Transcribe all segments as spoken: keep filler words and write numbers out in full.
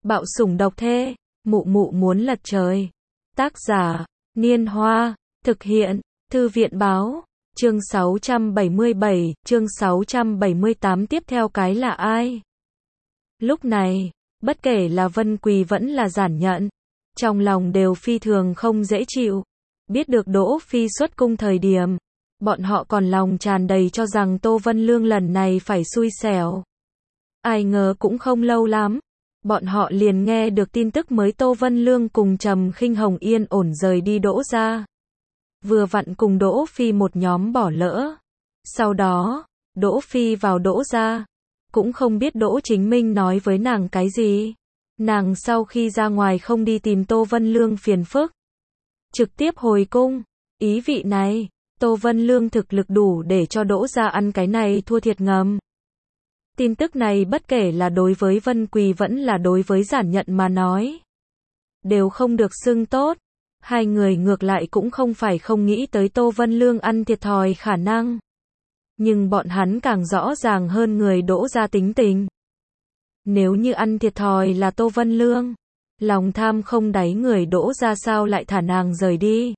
Bạo sủng độc thê, mụ mụ muốn lật trời. Tác giả, Niên Hoa, thực hiện, Thư viện báo, chương sáu trăm bảy mươi bảy, chương sáu trăm bảy mươi tám tiếp theo cái là ai? Lúc này, bất kể là Vân Quỳ vẫn là Giản Nhận, trong lòng đều phi thường không dễ chịu. Biết được Đỗ Phi xuất cung thời điểm, bọn họ còn lòng tràn đầy cho rằng Tô Vân Lương lần này phải xui xẻo. Ai ngờ cũng không lâu lắm, bọn họ liền nghe được tin tức mới Tô Vân Lương cùng Trầm Khinh Hồng yên ổn rời đi Đỗ gia. Vừa vặn cùng Đỗ Phi một nhóm bỏ lỡ. Sau đó, Đỗ Phi vào Đỗ gia, cũng không biết Đỗ Chính Minh nói với nàng cái gì. Nàng sau khi ra ngoài không đi tìm Tô Vân Lương phiền phức, trực tiếp hồi cung. Ý vị này, Tô Vân Lương thực lực đủ để cho Đỗ gia ăn cái này thua thiệt ngầm. Tin tức này bất kể là đối với Vân Quỳ vẫn là đối với Giản Nhận mà nói, đều không được xưng tốt. Hai người ngược lại cũng không phải không nghĩ tới Tô Vân Lương ăn thiệt thòi khả năng. Nhưng bọn hắn càng rõ ràng hơn người Đỗ gia tính tình. Nếu như ăn thiệt thòi là Tô Vân Lương, lòng tham không đáy người Đỗ gia sao lại thả nàng rời đi.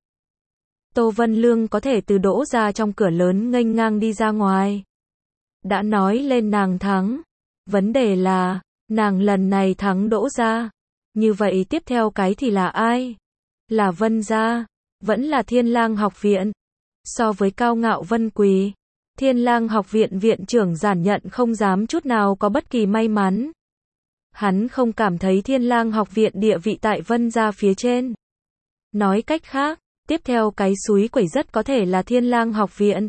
Tô Vân Lương có thể từ Đỗ gia trong cửa lớn nghênh ngang đi ra ngoài. Đã nói lên nàng thắng. Vấn đề là, nàng lần này thắng Đỗ gia. Như vậy tiếp theo cái thì là ai? Là Vân gia, vẫn là Thiên Lang học viện. So với cao ngạo Vân Quỳ, Thiên Lang học viện viện trưởng Giản Nhận không dám chút nào có bất kỳ may mắn. Hắn không cảm thấy Thiên Lang học viện địa vị tại Vân gia phía trên. Nói cách khác, tiếp theo cái súi quẩy rất có thể là Thiên Lang học viện.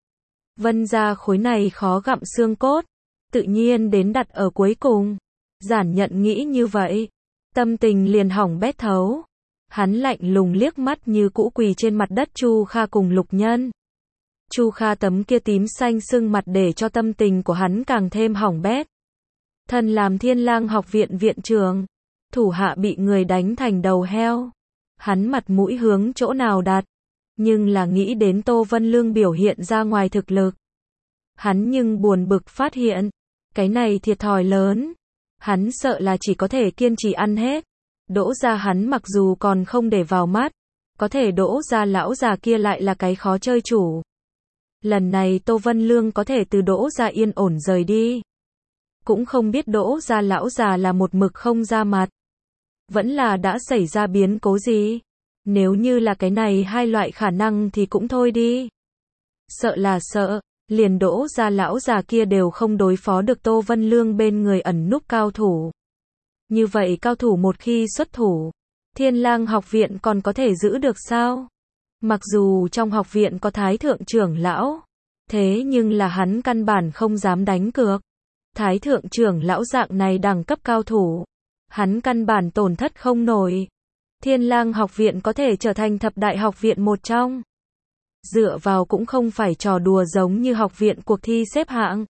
Vân gia khối này khó gặm xương cốt, tự nhiên đến đặt ở cuối cùng. Giản Nhận nghĩ như vậy, tâm tình liền hỏng bét thấu. Hắn lạnh lùng liếc mắt như cũ quỳ trên mặt đất Chu Kha cùng Lục Nhân. Chu Kha tấm kia tím xanh sưng mặt để cho tâm tình của hắn càng thêm hỏng bét. Thân làm Thiên Lang học viện viện trưởng, thủ hạ bị người đánh thành đầu heo. Hắn mặt mũi hướng chỗ nào đặt, nhưng là nghĩ đến Tô Vân Lương biểu hiện ra ngoài thực lực. Hắn nhưng buồn bực phát hiện, cái này thiệt thòi lớn. Hắn sợ là chỉ có thể kiên trì ăn hết. Đỗ gia hắn mặc dù còn không để vào mắt, có thể Đỗ gia lão già kia lại là cái khó chơi chủ. Lần này Tô Vân Lương có thể từ Đỗ gia yên ổn rời đi. Cũng không biết Đỗ gia lão già là một mực không ra mặt, vẫn là đã xảy ra biến cố gì. Nếu như là cái này hai loại khả năng thì cũng thôi đi. Sợ là sợ, liền Đỗ gia lão già kia đều không đối phó được Tô Vân Lương bên người ẩn núp cao thủ. Như vậy cao thủ một khi xuất thủ, Thiên Lang học viện còn có thể giữ được sao? Mặc dù trong học viện có Thái thượng trưởng lão, thế nhưng là hắn căn bản không dám đánh cược. Thái thượng trưởng lão dạng này đẳng cấp cao thủ, hắn căn bản tổn thất không nổi. Thiên Lang học viện có thể trở thành thập đại học viện một trong. Dựa vào cũng không phải trò đùa giống như học viện cuộc thi xếp hạng,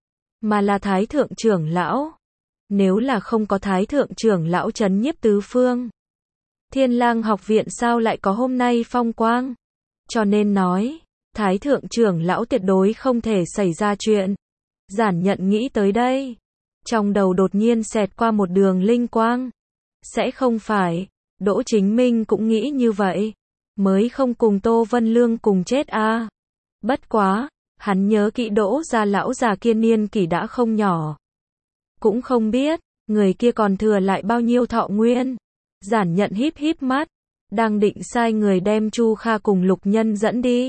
mà là Thái thượng trưởng lão. Nếu là không có Thái thượng trưởng lão trấn nhiếp tứ phương, Thiên Lang học viện sao lại có hôm nay phong quang? Cho nên nói, Thái thượng trưởng lão tuyệt đối không thể xảy ra chuyện. Giản Nhận nghĩ tới đây, trong đầu đột nhiên xẹt qua một đường linh quang. Sẽ không phải, Đỗ Chính Minh cũng nghĩ như vậy, mới không cùng Tô Vân Lương cùng chết a. À. Bất quá, hắn nhớ kỹ Đỗ gia lão già kia niên kỷ đã không nhỏ. Cũng không biết, người kia còn thừa lại bao nhiêu thọ nguyên. Giản Nhận híp híp mắt, đang định sai người đem Chu Kha cùng Lục Nhân dẫn đi.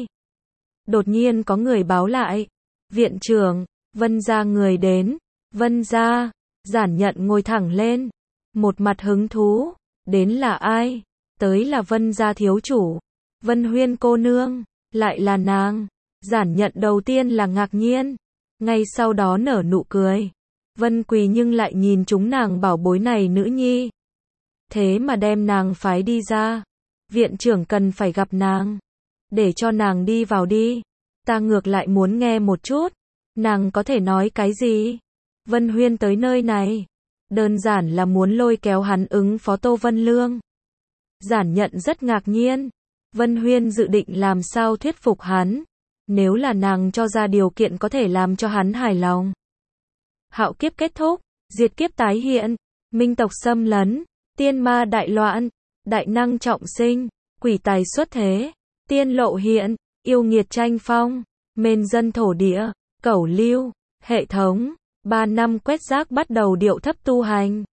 Đột nhiên có người báo lại, viện trưởng, Vân gia người đến. Vân gia, Giản Nhận ngồi thẳng lên, một mặt hứng thú, đến là ai? Tới là Vân gia thiếu chủ, Vân Huyên cô nương, lại là nàng. Giản Nhận đầu tiên là ngạc nhiên, ngay sau đó nở nụ cười. Vân Quỳ nhưng lại nhìn chúng nàng bảo bối này nữ nhi. Thế mà đem nàng phái đi ra. Viện trưởng cần phải gặp nàng. Để cho nàng đi vào đi. Ta ngược lại muốn nghe một chút. Nàng có thể nói cái gì? Vân Huyên tới nơi này, đơn giản là muốn lôi kéo hắn ứng phó Tô Vân Lương. Giản Nhận rất ngạc nhiên. Vân Huyên dự định làm sao thuyết phục hắn. Nếu là nàng cho ra điều kiện có thể làm cho hắn hài lòng. Hạo kiếp kết thúc, diệt kiếp tái hiện, minh tộc xâm lấn, tiên ma đại loạn, đại năng trọng sinh, quỷ tài xuất thế, tiên lộ hiện, yêu nghiệt tranh phong, mên dân thổ địa, cẩu lưu, hệ thống, ba năm quét rác bắt đầu điệu thấp tu hành.